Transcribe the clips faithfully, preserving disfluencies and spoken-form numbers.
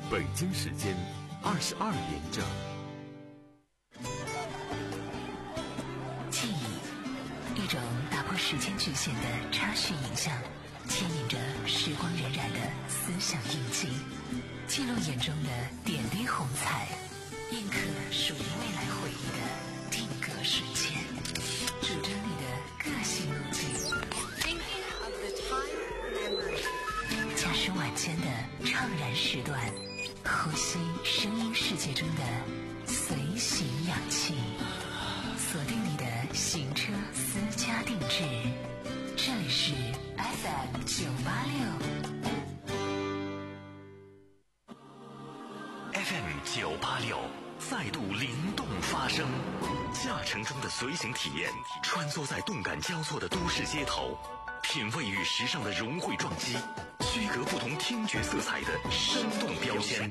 北京时间二十二点整。 记忆，一种打破时间局限的插叙影像，牵引着时光荏苒的思想印记，记录眼中的点滴红彩，印刻属于未来回忆的定格瞬间，主张你的个性路径。驾驶晚间的怅然时段，呼吸声音世界中的随行氧气，锁定你的行车私家定制。这里是 F M 九八六 F M 九八六再度灵动发声，驾乘中的随行体验，穿梭在动感交错的都市街头，品味与时尚的融汇撞击，区隔不同听觉色彩的生动标签，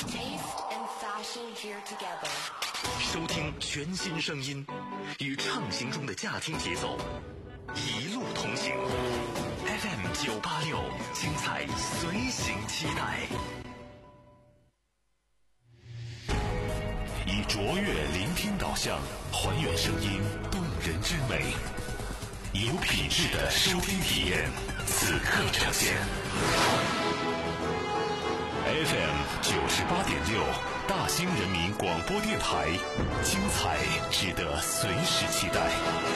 收听全新声音，与畅行中的驾听节奏一路同行。 F M 九八六，精彩随行期待。 以卓越聆听导向，还原声音动人之美，以有品质的收听体验，此刻呈现。F M 九十八点六，大兴人民广播电台，精彩值得随时期待。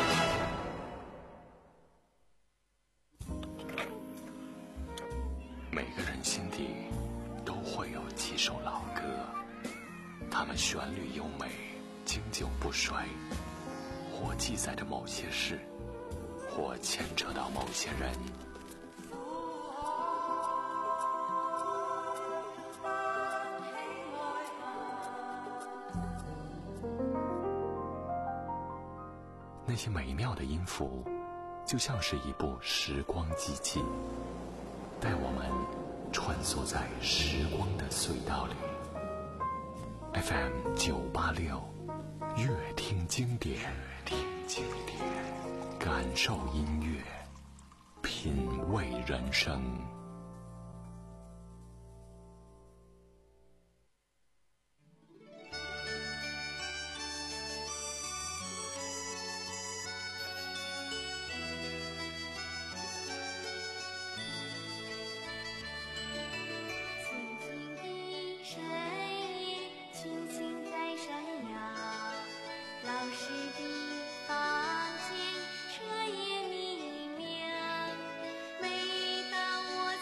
每个人心底都会有几首老歌，它们旋律优美，经久不衰，或记载着某些事，或牵扯到某些人。那些美妙的音符，就像是一部时光机器，带我们穿梭在时光的隧道里。F M 九八六，乐听经典，乐听经典，感受音乐，品味人生。 车也明亮，每当我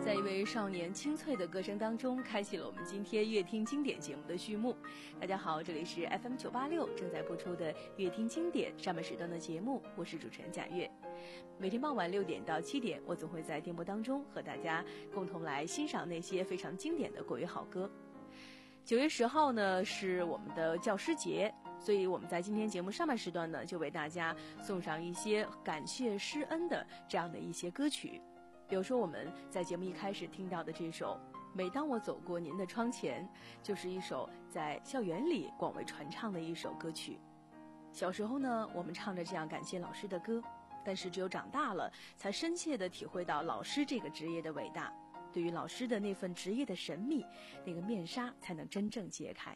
在一位少年清脆的歌声当中，开启了我们今天乐听经典节目的序幕。大家好，这里是 F M 九八六正在播出的乐听经典上半时段的节目，我是主持人贾月。每天傍晚六点到七点，我总会在电波当中和大家共同来欣赏那些非常经典的国语好歌。九月十号呢是我们的教师节，所以我们在今天节目上半时段呢，就为大家送上一些感谢师恩的这样的一些歌曲。比如说我们在节目一开始听到的这首每当我走过您的窗前，就是一首在校园里广为传唱的一首歌曲。小时候呢，我们唱着这样感谢老师的歌，但是只有长大了才深切地体会到老师这个职业的伟大，对于老师的那份职业的神秘，那个面纱才能真正揭开。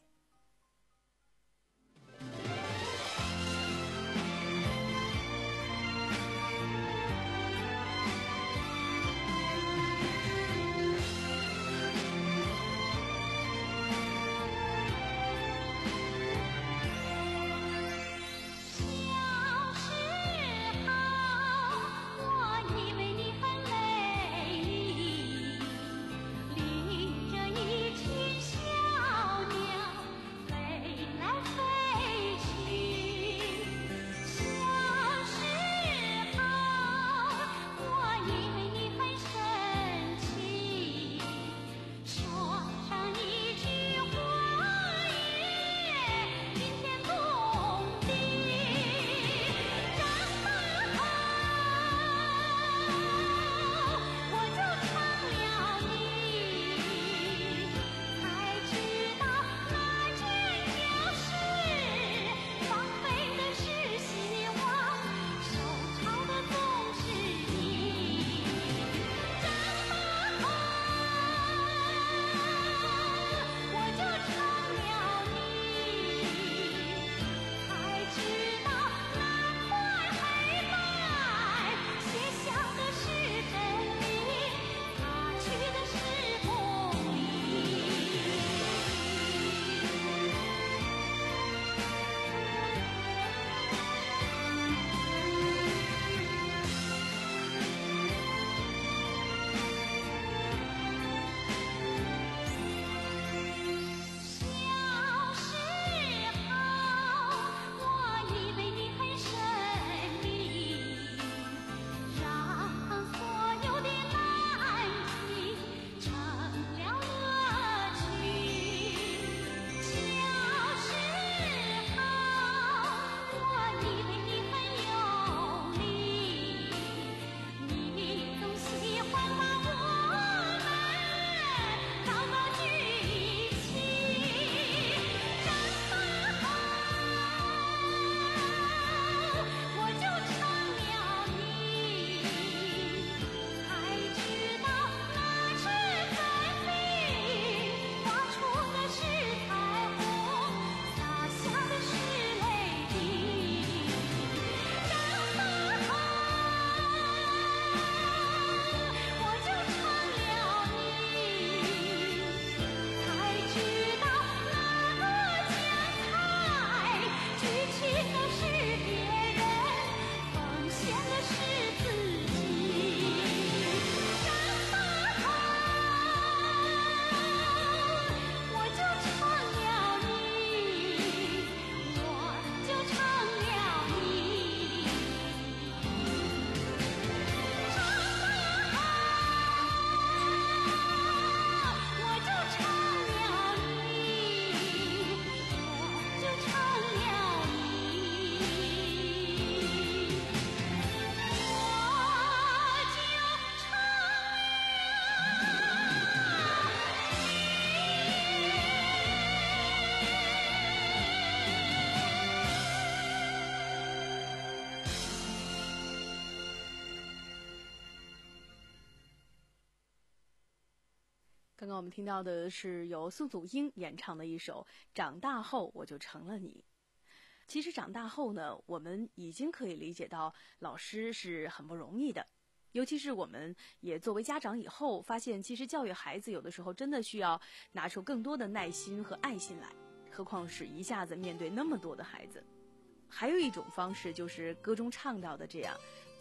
刚刚我们听到的是由宋祖英演唱的一首《长大后我就成了你》。其实长大后呢，我们已经可以理解到老师是很不容易的，尤其是我们也作为家长以后，发现其实教育孩子有的时候真的需要拿出更多的耐心和爱心来，何况是一下子面对那么多的孩子。还有一种方式就是歌中唱到的这样，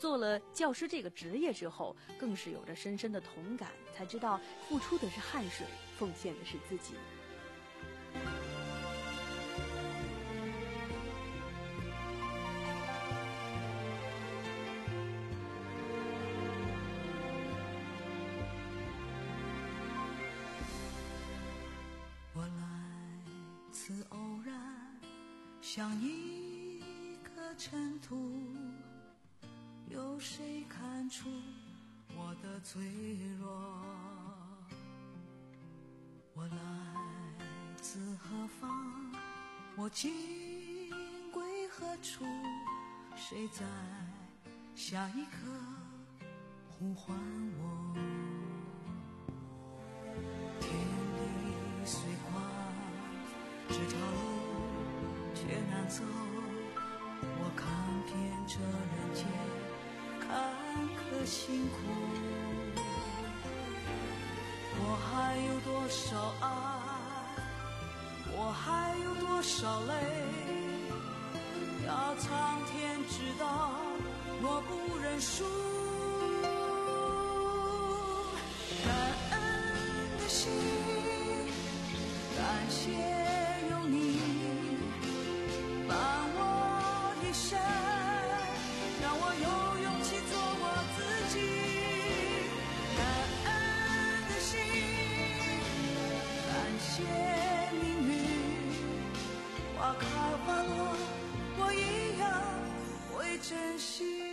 做了教师这个职业之后，更是有着深深的同感，才知道付出的是汗水，奉献的是自己。 我来自偶然，像一颗尘土，有谁看出我的脆弱？我来自何方，我今归何处？谁在下一刻呼唤我？天地虽宽，这条路却难走，我看遍这人间坎坷辛苦，我还有多少爱，我还有多少泪，要苍天知道我不认输。感恩的心，感谢有你伴我一生，让我有勇气做我自己。感恩的心，感谢命运，花开花落我一样会珍惜。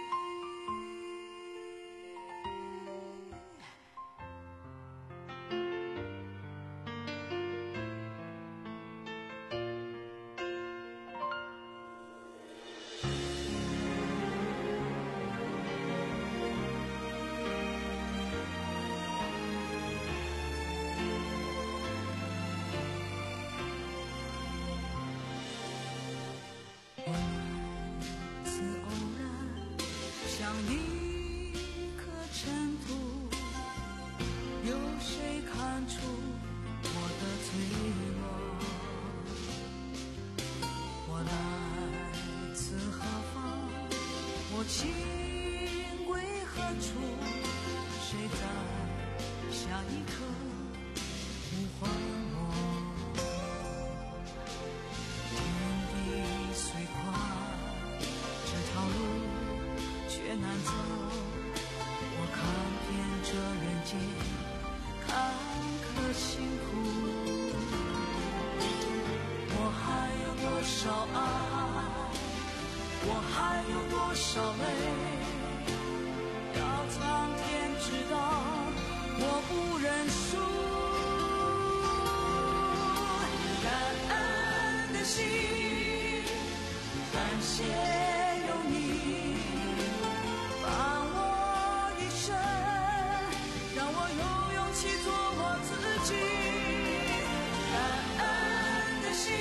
情归何处？谁在下一刻呼唤我？天地虽宽，这条路却难走。我看遍这人间坎坷辛苦，我还有多少爱，我还有多少泪，要苍天知道我不认输。感恩的心，感谢有你伴我一生，让我有勇气做我自己。感恩的心，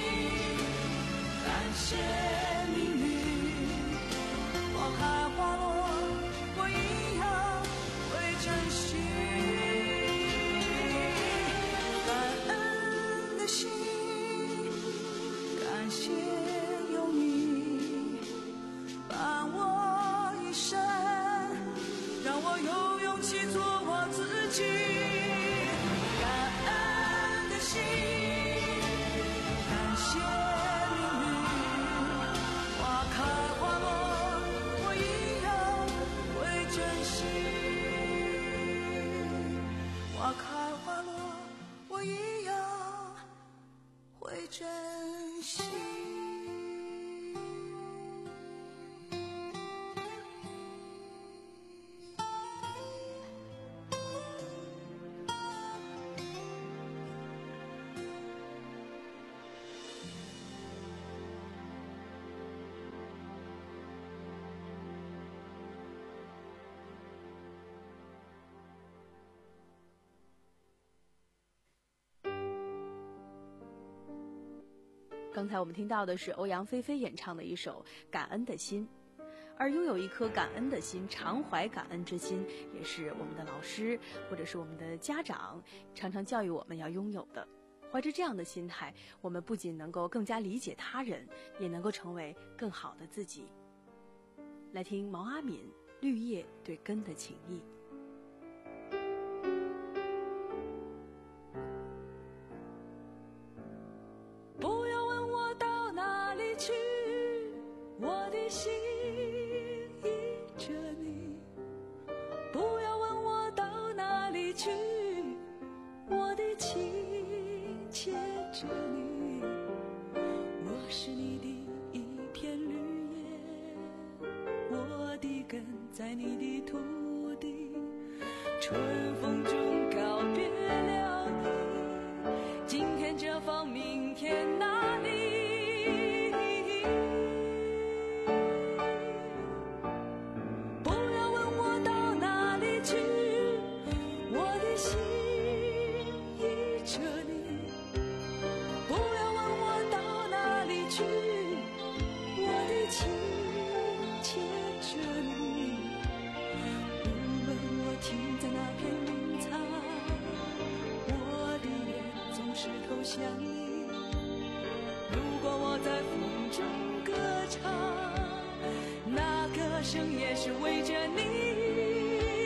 感谢命运，花开花落我一样会珍惜。感恩的心，感谢有你伴我一生，让我有勇气做我自己。感恩的心，感谢命运，花开花落我一样会珍惜。花开花落我一样会珍惜。 刚才我们听到的是欧阳菲菲演唱的一首《感恩的心》，而拥有一颗感恩的心，常怀感恩之心，也是我们的老师或者是我们的家长常常教育我们要拥有的。怀着这样的心态，我们不仅能够更加理解他人，也能够成为更好的自己。 来听毛阿敏《绿叶对根的情谊》。 不要问我到哪里去，我的心依着你。不要问我到哪里去，我的情牵着你。我是你的一片绿叶，我的根在你的土地，春风中告别了你，今天这方明天那里。不要问我到哪里去，我的心依着你。不要问我到哪里去，我的情牵着你。无论我停在哪片云彩，我的眼总是投向你。如果我在风中歌唱，那歌声也是为着你。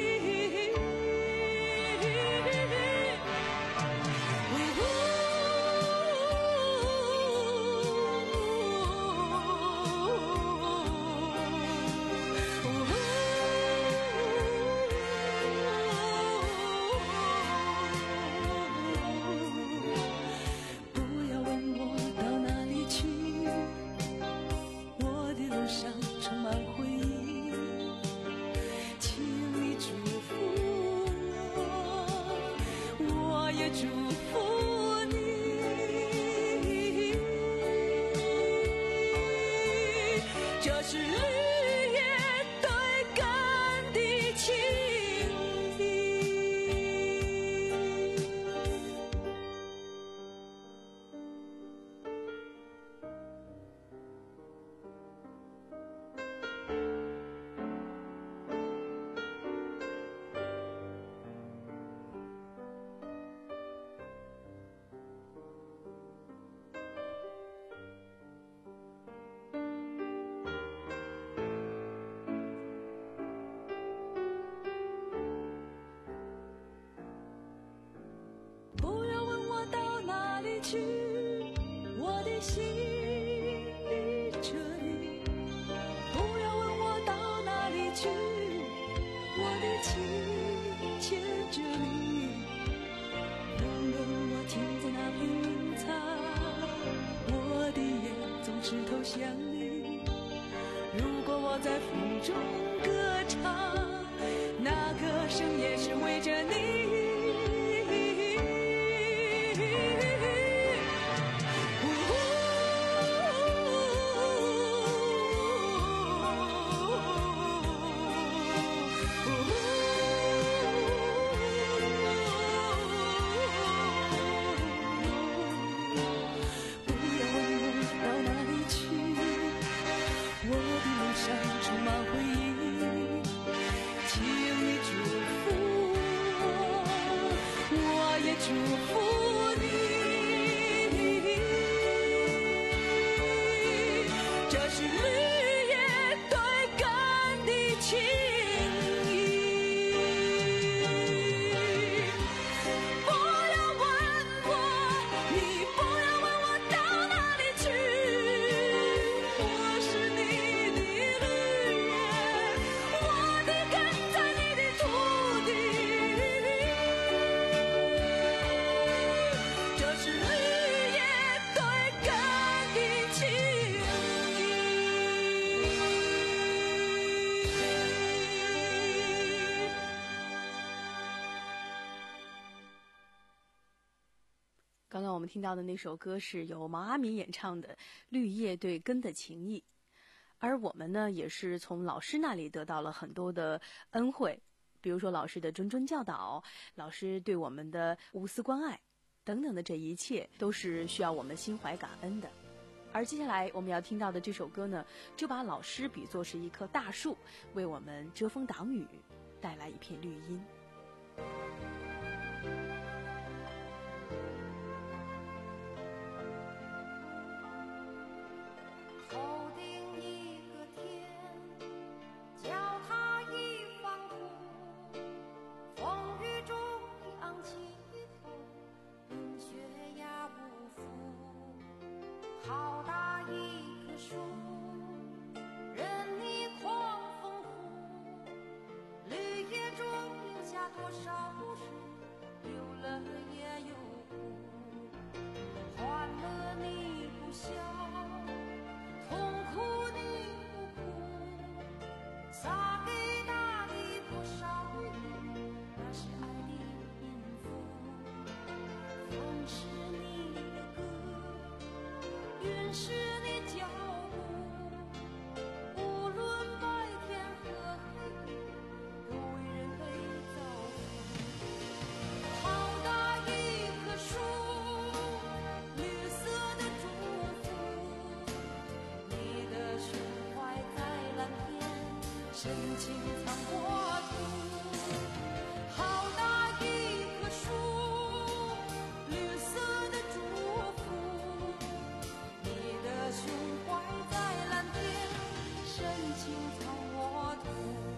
在风中歌唱，那歌声也是为着你。 刚刚我们听到的那首歌是由毛阿敏演唱的《绿叶对根的情谊》，而我们呢也是从老师那里得到了很多的恩惠，比如说老师的谆谆教导，老师对我们的无私关爱等等的，这一切都是需要我们心怀感恩的。而接下来我们要听到的这首歌呢，就把老师比作是一棵大树，为我们遮风挡雨，带来一片绿荫。 头顶一个天， 情藏国土。好大一棵树，绿色的祝福，你的胸怀在蓝天，深情藏国土。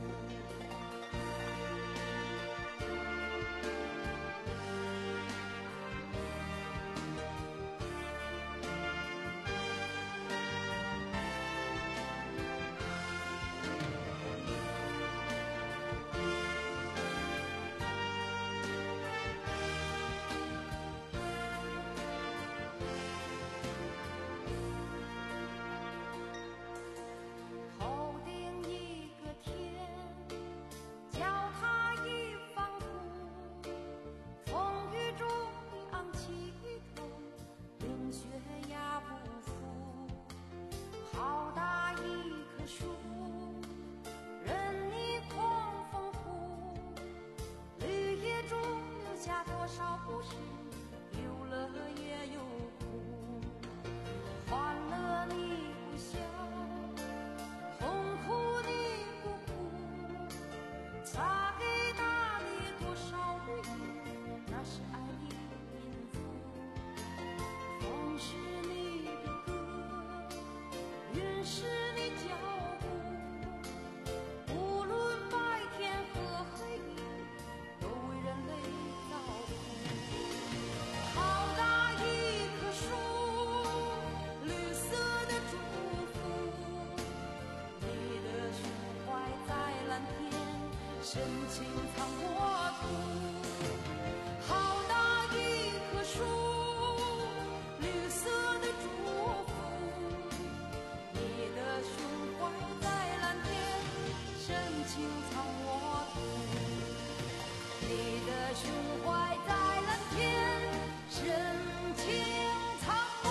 头顶一个天，脚踏一方土，风雨中你昂起头，冰雪压不服。好大一棵树，任你狂风呼，绿叶中留下多少故事，有乐也有苦。欢乐你不笑，痛苦你不哭，洒给大地多少绿意，那是爱的民族。风是你的歌，云是你脚步，无论白天和黑夜，都为人类造福。好大一棵树，绿色的祝福，你的胸怀在蓝天，深情藏国土。好大一棵树，绿色的祝福，你的胸怀在蓝天，深情藏国土。你的胸怀在蓝天，深情藏国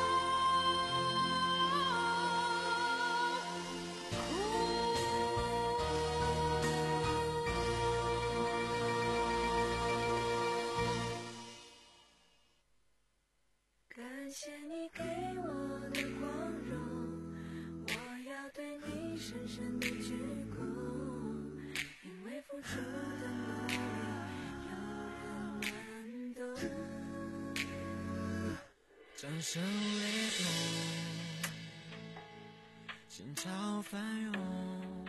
感谢你给我的光荣，我要对你深深的鞠躬，因为付出的努力有人能懂。 掌声雷动，心潮翻涌，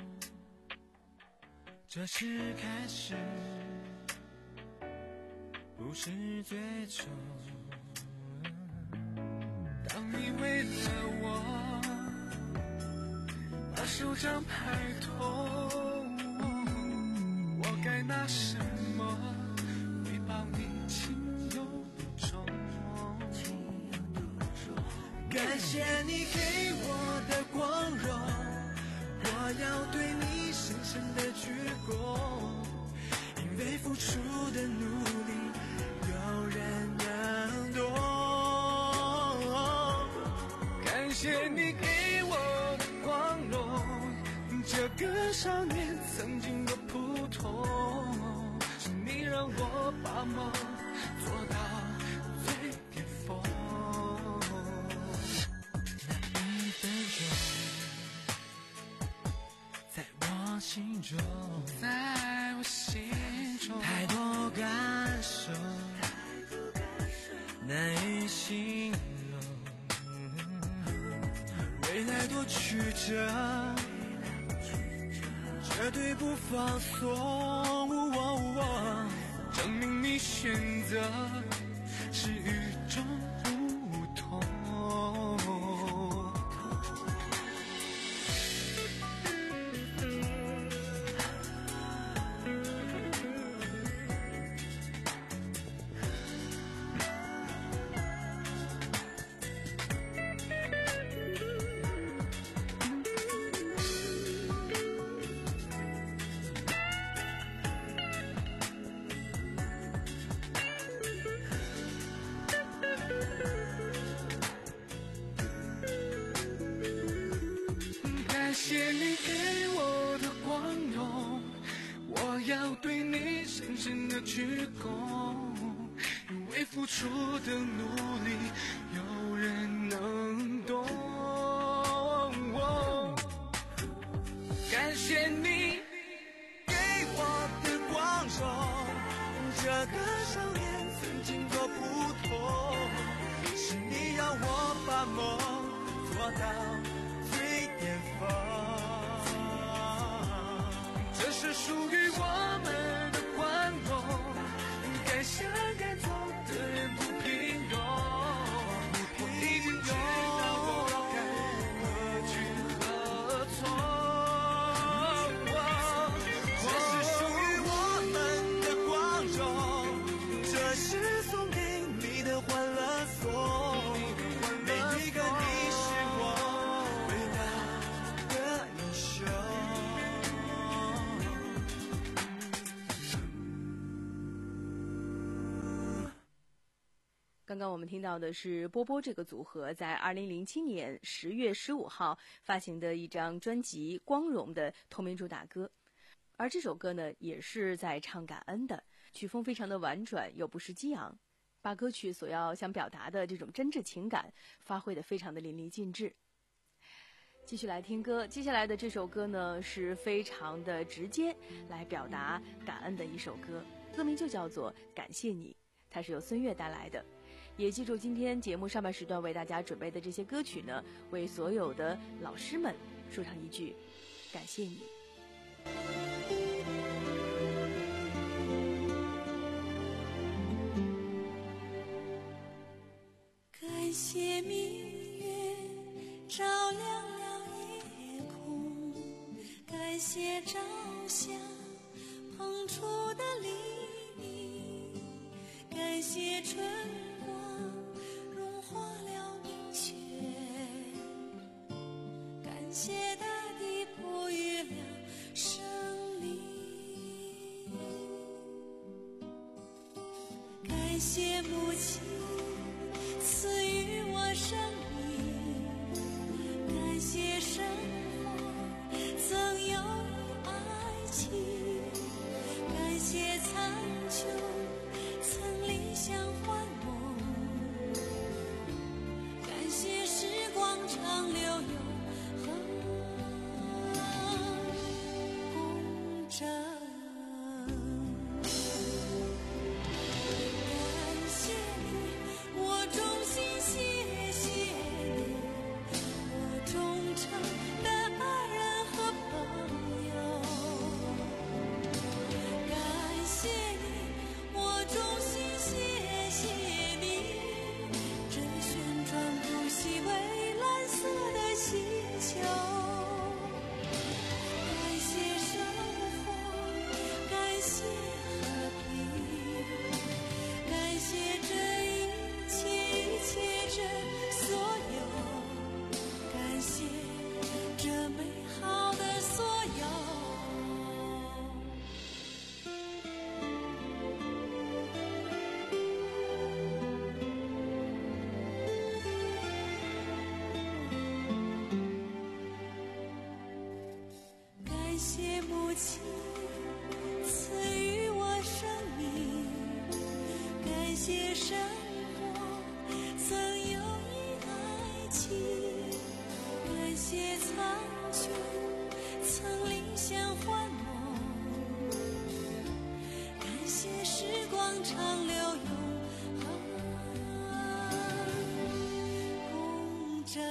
这是开始，不是最终。当你为了我把手掌拍痛，我该拿什么回报你情有独钟？感谢你给我的光荣，我要对你深深的鞠躬，因为付出的努力有人能懂。感谢你给我的光荣，这个少年曾经的普通，是你让我把梦做到最巅峰。那一分钟，在我心中，在我心中，太多感受，难以形容。未来多曲折，绝对不放松，哦哦，证明你选择是与众不同。感谢你给我的光荣，我要对你深深的鞠躬，因为付出的努力有人能懂。感谢你这个少年曾经多普通，是你让我把梦做到最巅峰。这是属于我们的宽容，该想该做的人不平庸，不平庸，何去何从？这是属于我们的光荣，这是送给你的欢乐颂。每一个你是我伟大的英雄。 刚刚我们听到的是波波这个组合在二零零七年十月十五号发行的一张专辑《光荣》的同名主打歌，而这首歌呢也是在唱感恩的，曲风非常的婉转又不失激昂，把歌曲所要想表达的这种真挚情感发挥得非常的淋漓尽致。继续来听歌，接下来的这首歌呢是非常的直接来表达感恩的一首歌，歌名就叫做《感谢你》，它是由孙悦带来的。也记住今天节目上半时段为大家准备的这些歌曲呢，为所有的老师们说上一句感谢你。 感谢明月照亮了夜空，感谢朝霞捧出的黎明，感谢春光融化了冰雪，感谢大地哺育了生命，感谢母亲赐予我生命，感谢生活曾有爱情，感谢苍穹曾理想幻梦，感谢时光长流永恒公正。感谢母亲赐予我生命，感谢生活曾有一爱情，感谢苍穹曾理想幻梦，感谢时光长流永恒公正。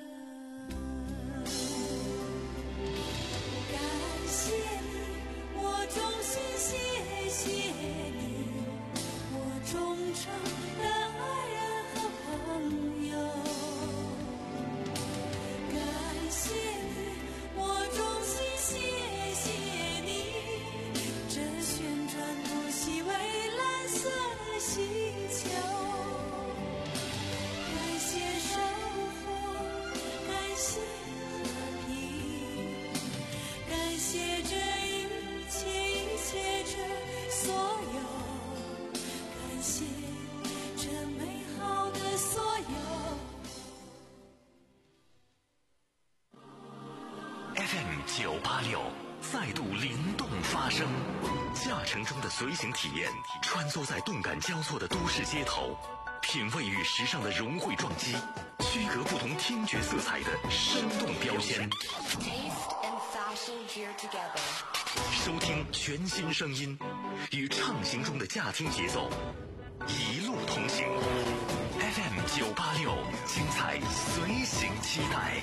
九八六再度灵动发声，驾乘中的随行体验，穿梭在动感交错的都市街头，品味与时尚的融汇撞击，区隔不同听觉色彩的生动标签。收听全新声音， 与畅行中的驾听节奏，一路同行。F M 九八六，精彩随行期待。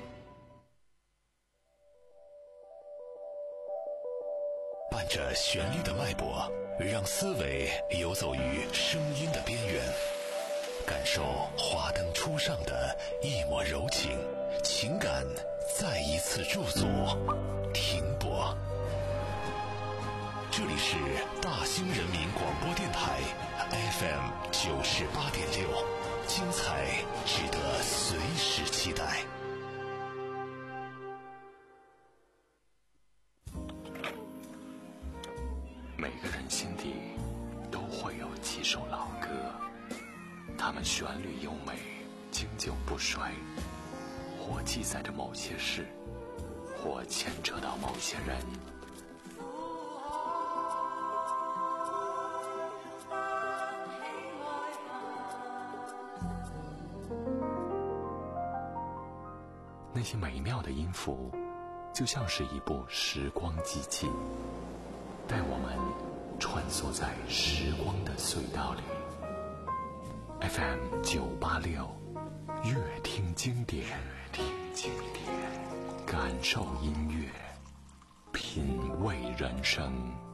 伴着旋律的脉搏，让思维游走于声音的边缘，感受华灯初上的一抹柔情，情感再一次驻足停泊。这里是大兴人民广播电台 F M 九十八点六，精彩值得随时期待。 每个人心底都会有几首老歌，它们旋律优美，经久不衰，或记载着某些事，或牵扯到某些人。那些美妙的音符，就像是一部时光机器，带我们穿梭在时光的隧道里。F M 九八六，乐听经典，乐听经典，感受音乐，品味人生。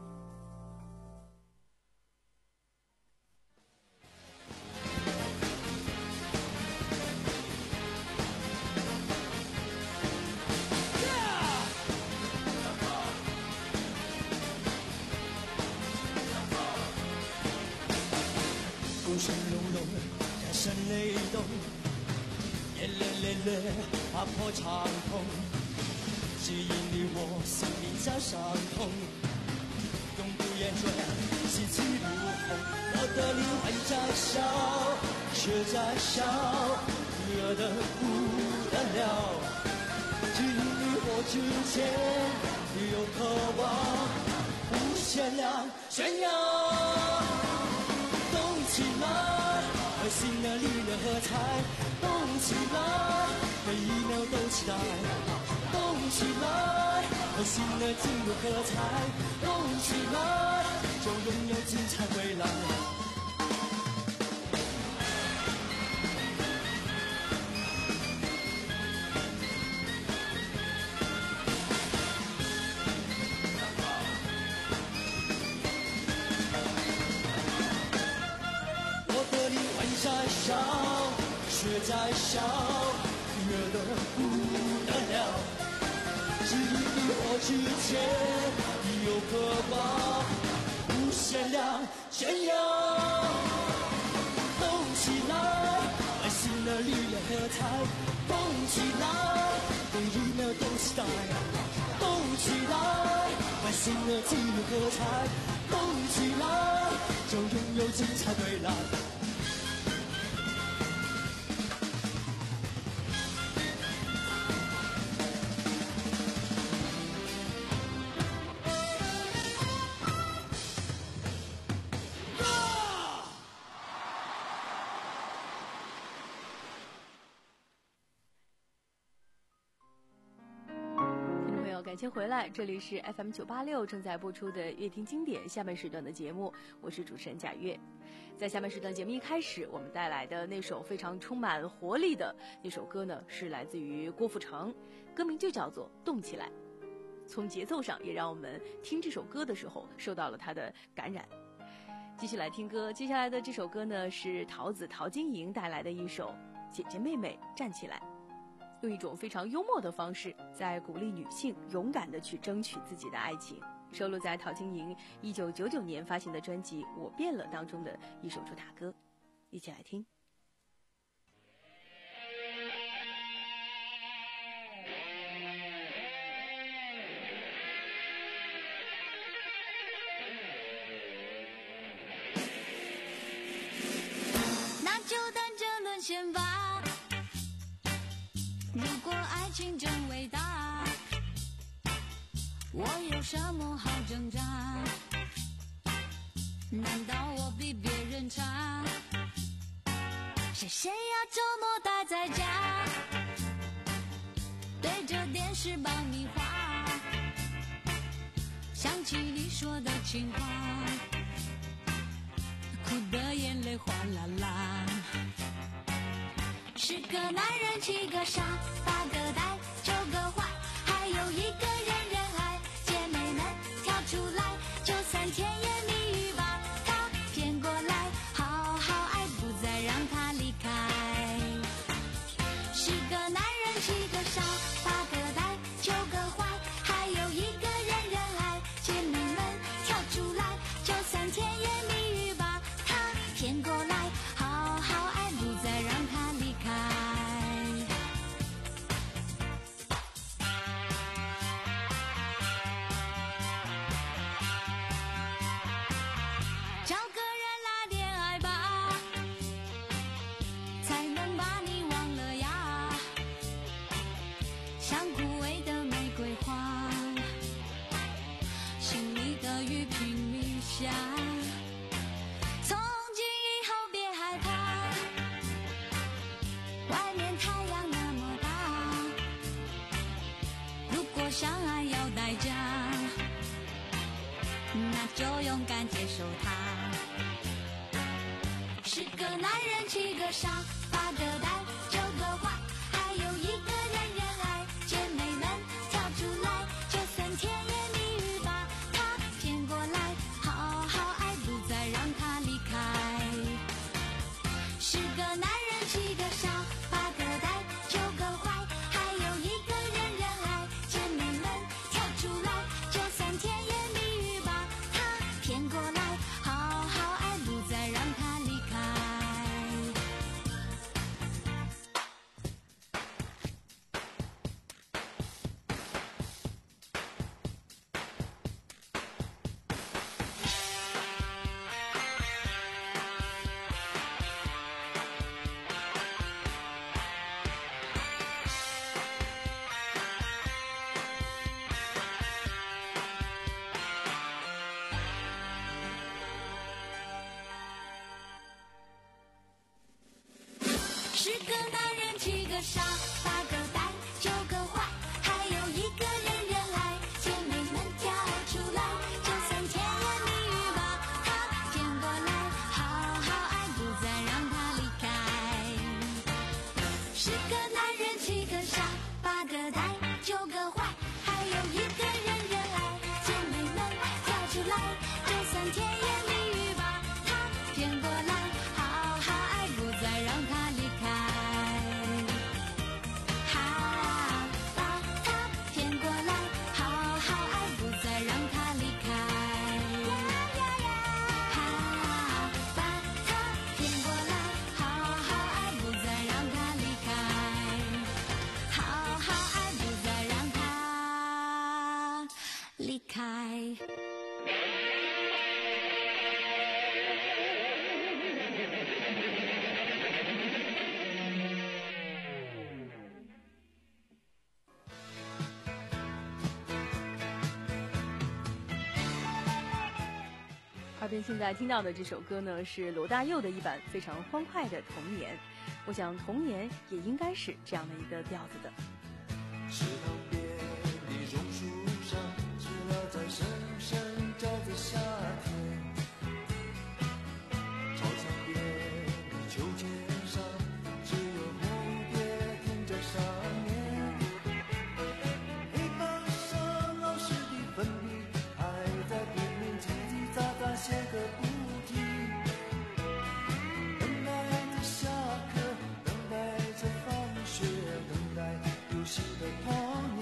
风声隆隆，人声雷动，眼泪泪泪划破长空，只因你我心里在伤痛，永不言转，喜气如虹，我的灵魂在烧，血在烧，热得不得了，只因你我之间有渴望，无限量炫耀。动起来，和心的力量喝彩，动起来，每一秒都期待，动起来，和心的进入喝彩，动起来，就拥有精彩未来。在烧，血在烧，热得不得了，只因你我之间有渴望，无限量炫耀。动起来，爱心的力量喝彩，动起来，每一秒都期待，动起来，爱心的记录喝彩，动起来，就拥有精彩未来。 感谢回来，这里是 F M 九八六正在播出的乐听经典下半时段的节目，我是主持人贾月。在下半时段节目一开始，我们带来的那首非常充满活力的那首歌呢，是来自于郭富城，歌名就叫做《动起来》。从节奏上也让我们听这首歌的时候受到了它的感染。继续来听歌，接下来的这首歌呢是桃子陶晶莹带来的一首《姐姐妹妹站起来》。用一种非常幽默的方式，在鼓励女性勇敢地去争取自己的爱情，收录在陶晶莹一九九九年发行的专辑《我变了》当中的一首主打歌，一起来听。 那就等着沦陷吧。如果爱情真伟大，我有什么好挣扎？难道我比别人差？谁谁要周末待在家，对着电视爆米花，想起你说的情话。 会哗啦啦。十个男人七个傻，八个呆九个坏，还有一个人人爱。姐妹们跳出来，就算甜言蜜语把他骗过来，好好爱，不再让他离开。十个男人七个傻，八个呆九个坏，还有一个人人爱。姐妹们跳出来，就算甜言蜜语把他骗过来，好好爱，不再让他离开。找个人来恋爱吧，才能把你忘了呀。像枯萎的玫瑰花，心里的雨拼命下。从今以后别害怕，外面太阳那么大。如果相爱要代价，那就勇敢接受它。十个男人七个傻，八个呆九个坏，还有一个人人爱。姐妹们跳出来，就算甜言蜜语把他骗过来，好好爱，不再让他离开。十个男人七个傻，八个呆九个坏，还有一个人人爱。姐妹们跳出来，就算甜言蜜语把他骗过来，好好爱，不再让他离开。十个男人七个傻，八个呆九个坏，还有一个人人爱。姐妹们跳出来，就算甜言蜜语把他骗过来，好好爱，不再让他离开。十个男人七个傻，八个呆九个坏，还有一个人人爱。姐妹们跳出来，就算甜言蜜语把他骗过来，好好爱，不再让他离开。哈，把他骗过来，好好爱，不再让他离开。哈，把他骗过来，好好爱，不再让他离开。好好爱，不再让他离开。 耳边现在听到的这首歌呢，是罗大佑的一版非常欢快的《童年》。我想童年也应该是这样的一个调子的。 池塘边的榕树上，知了在声声叫着夏天。操场边的秋千上，只有蝴蝶停在上面。黑板上老师的粉笔还在拼命叽叽喳喳写个不停。等待着下课，等待着放学，等待游戏的童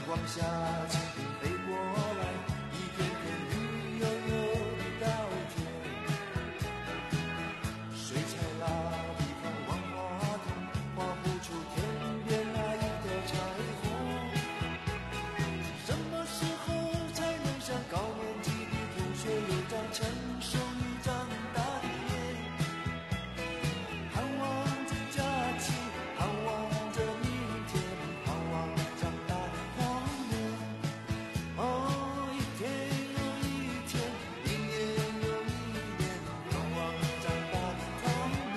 光下蜻蜓飞过来，一片片绿油油的稻田，水彩蜡笔和万花筒画不出天边那一道彩虹。什么时候才能像高年级的同学有张成熟又长大的脸，盼望着假期，盼望着明天，盼望长大的童年。哦，一天又一天，一年又一年，盼望长大的童年。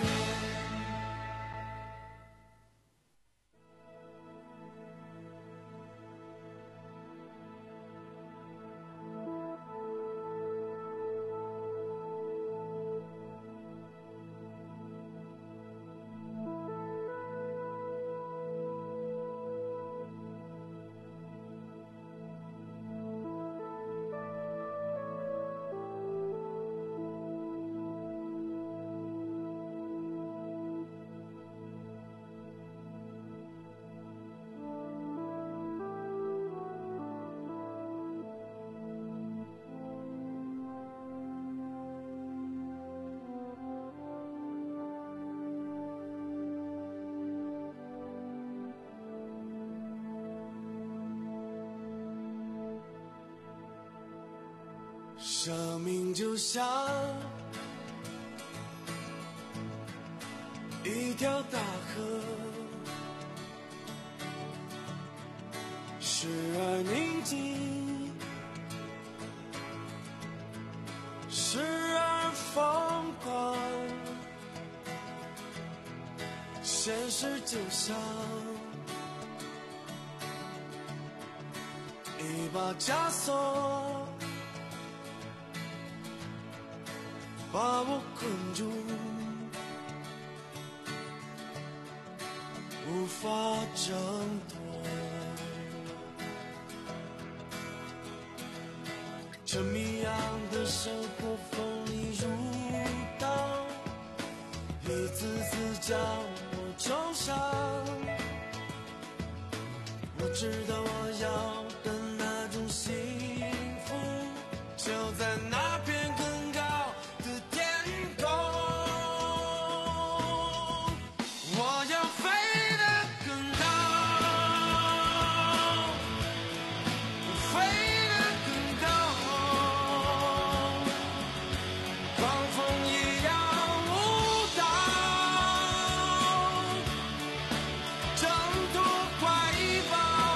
生命就像一条大河，时而宁静，时而疯狂。现实就像一把枷锁，把我困住，无法挣脱。这谜样的生活锋利如刀，一次次将我重伤。我知道我要的那种幸福，就在那片更高的天空。我要飞得更高，飞得更高，狂风一样舞蹈，挣脱怀抱。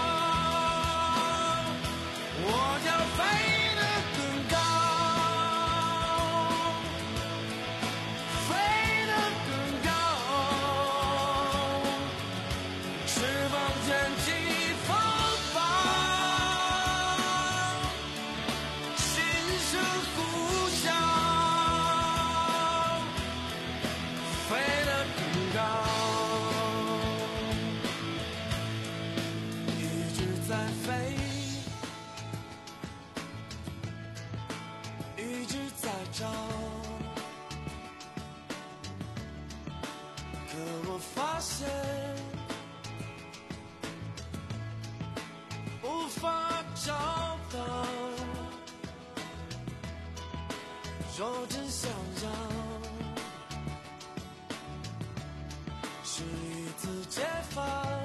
我要飞得更高，飞得更高，翅膀卷起风暴，心声呼啸，飞得更高，一直在飞，一直在找，可我发现无法找到。若真想要，是一次解放，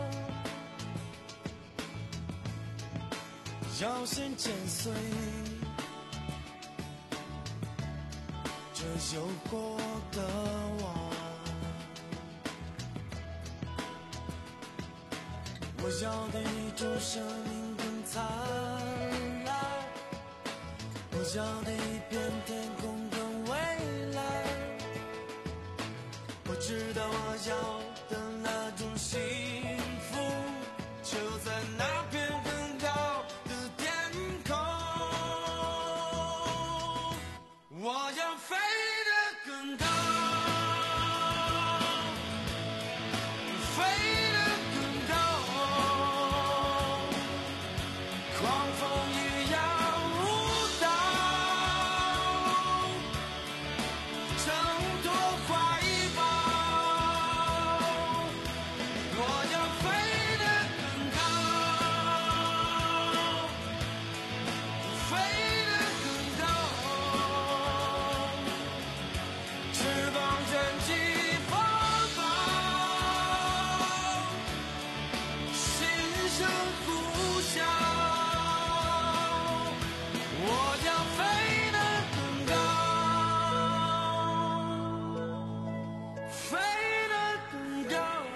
要先剪碎这有过的我。我要的一种生命更灿烂，我要的一片天空更蔚蓝。我知道我要的那种幸福，就在那片更高的天空。我要飞得更高，飞得更高，狂风一样舞蹈，挣脱怀抱。我声呼啸，我将飞得更高，飞得更高，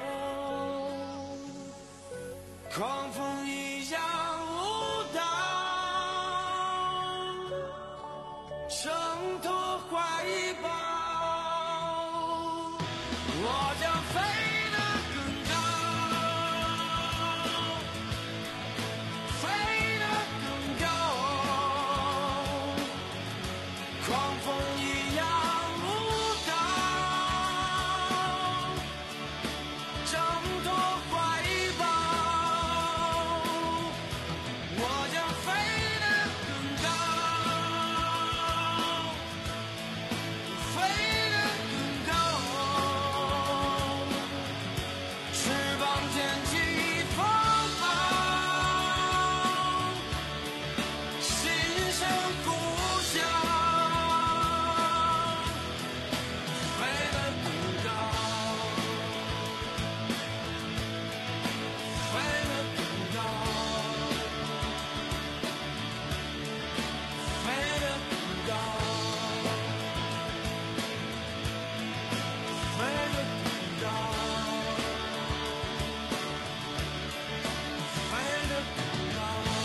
狂风一样舞蹈，挣脱怀抱，我将飞得更高，飞得更高，狂风一样舞蹈，挣脱怀抱，我将飞得更高，飞得更高，翅膀捡起风暴，心声呼啸，飞得更高，飞得更高，飞得更高，飞得更高，飞得更高。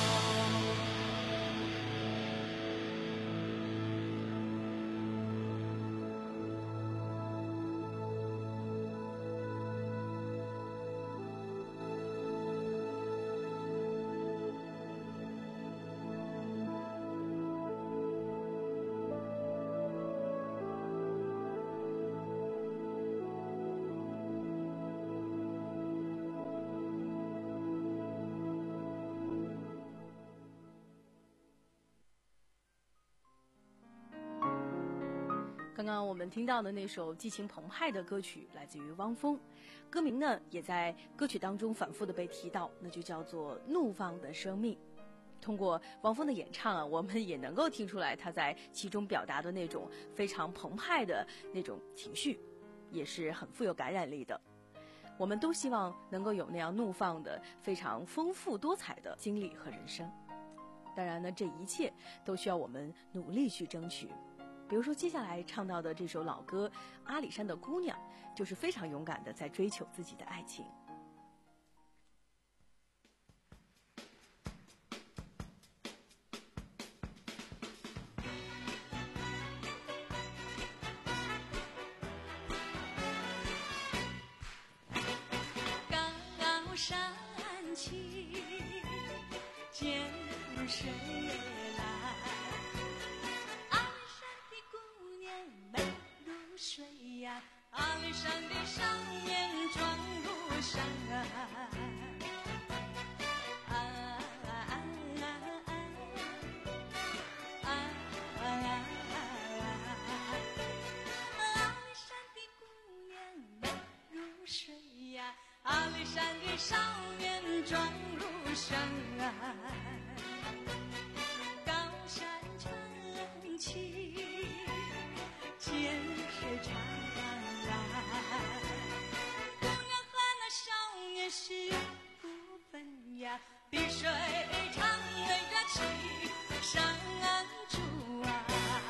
刚刚我们听到的那首激情澎湃的歌曲来自于汪峰，歌名呢也在歌曲当中反复的被提到，那就叫做《怒放的生命》。通过汪峰的演唱啊，我们也能够听出来他在其中表达的那种非常澎湃的那种情绪，也是很富有感染力的。我们都希望能够有那样怒放的、非常丰富多彩的经历和人生。当然呢，这一切都需要我们努力去争取。比如说接下来唱到的这首老歌《阿里山的姑娘》，就是非常勇敢的在追求自己的爱情。 高山起，见水来，阿里山的姑娘美如水呀，阿里山的少年壮如山啊。啊啊啊啊啊啊！阿里山的姑娘美如水呀，阿里山的少年壮如山啊。高山长起，见水长来，姑娘和那少年是永不分呀，碧水长流呀起山住啊。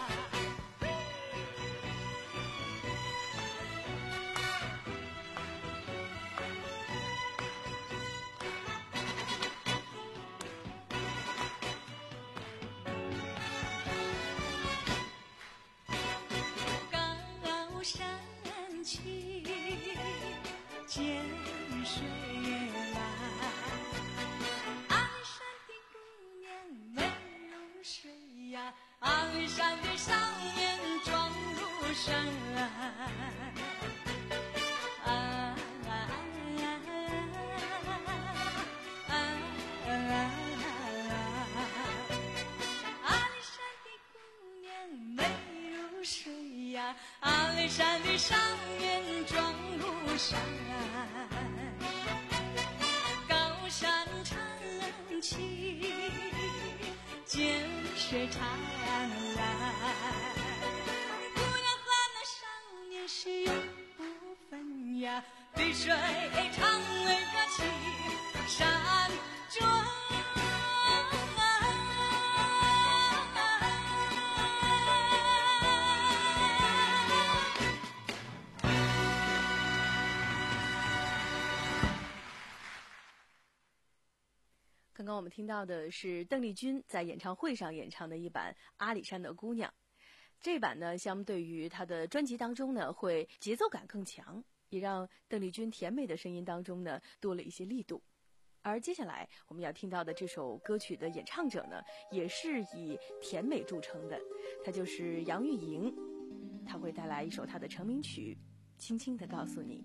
高山起，见水来，阿里山的姑娘美如水呀，阿里山的少年壮如山啊。啊啊啊啊啊！阿里山的姑娘美如水呀，阿里山的少年壮如山。高山长起，见水长来，姑娘和那少年是永不分呀，碧水长流呀起山刚刚我们听到的是邓丽君在演唱会上演唱的一版《阿里山的姑娘》。这版呢，相对于她的专辑当中呢，会节奏感更强，也让邓丽君甜美的声音当中呢多了一些力度。而接下来我们要听到的这首歌曲的演唱者呢，也是以甜美著称的，她就是杨钰莹，她会带来一首她的成名曲《轻轻地告诉你》。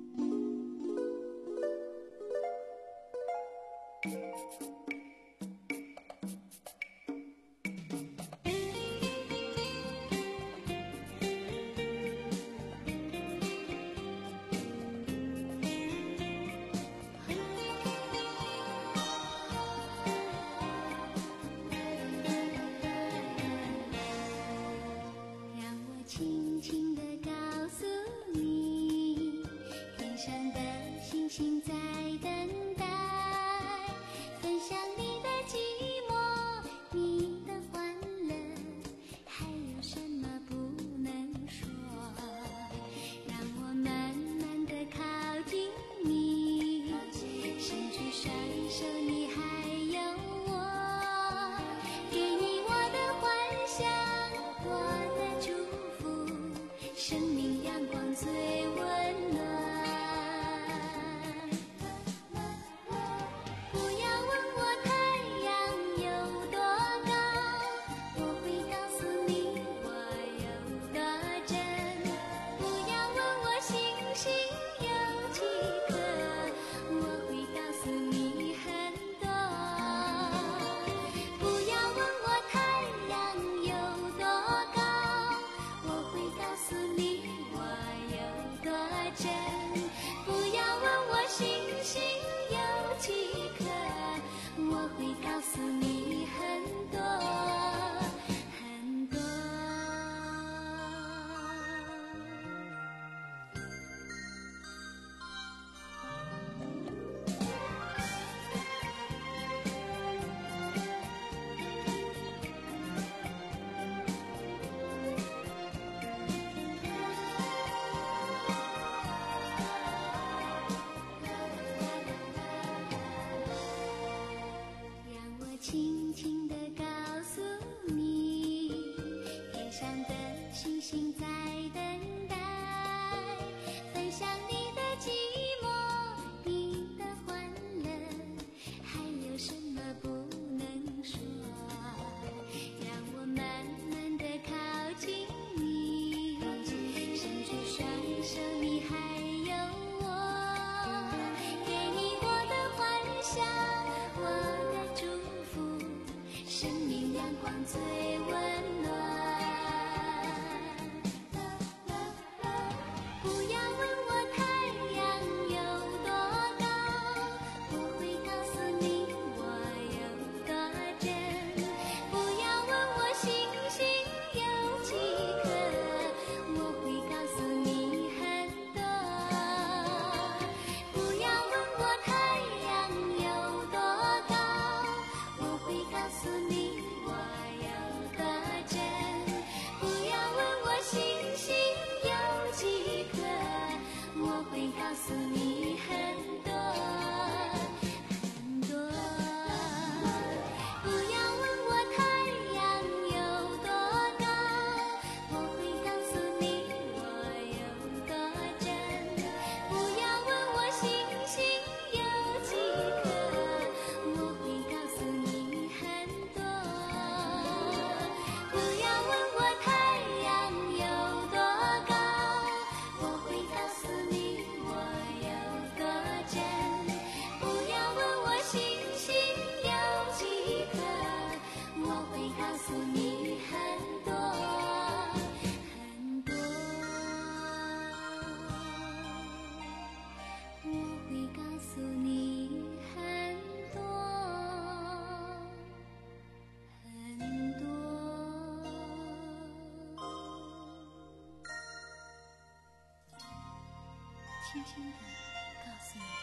轻轻地告诉你。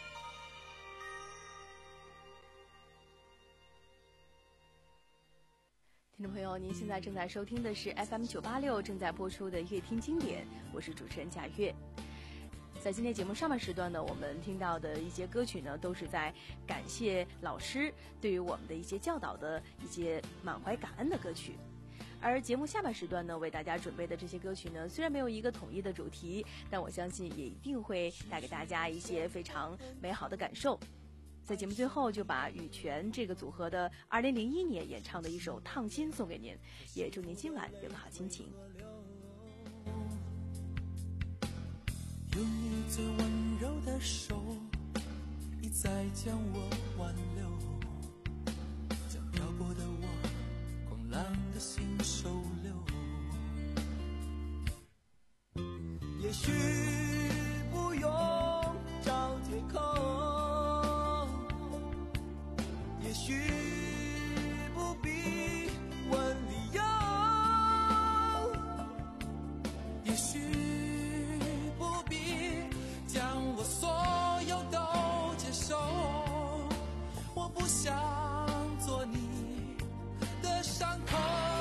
听众朋友，您现在正在收听的是 F M 九八六正在播出的乐听经典，我是主持人贾月。 在今天节目上半时段呢，我们听到的一些歌曲呢，都是在感谢老师对于我们的一些教导的一些满怀感恩的歌曲。而节目下半时段呢，为大家准备的这些歌曲呢，虽然没有一个统一的主题，但我相信也一定会带给大家一些非常美好的感受。在节目最后，就把羽泉这个组合的二零零一年演唱的一首《烫心》送给您，也祝您今晚有个好心情。 有你最温柔的手，一再将我挽留，将漂泊的我，狂浪的心收留。也许不用找借口，也许不必问理由，也许不必将我所有都接受。我不想做你的伤口，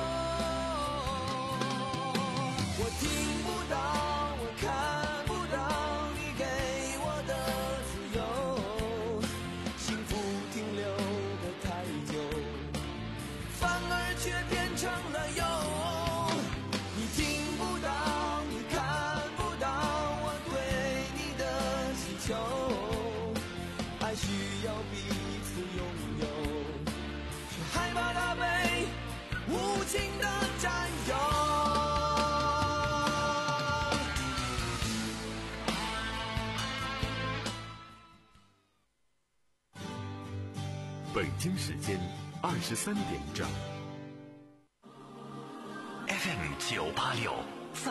我听不到，我看不到你给我的自由，幸福停留得太久，反而却变成了忧。你听不到，你看不到我对你的祈求，爱需要彼此拥有，却害怕它被无情的占有。 北京时间二十三点整。 F M 九八六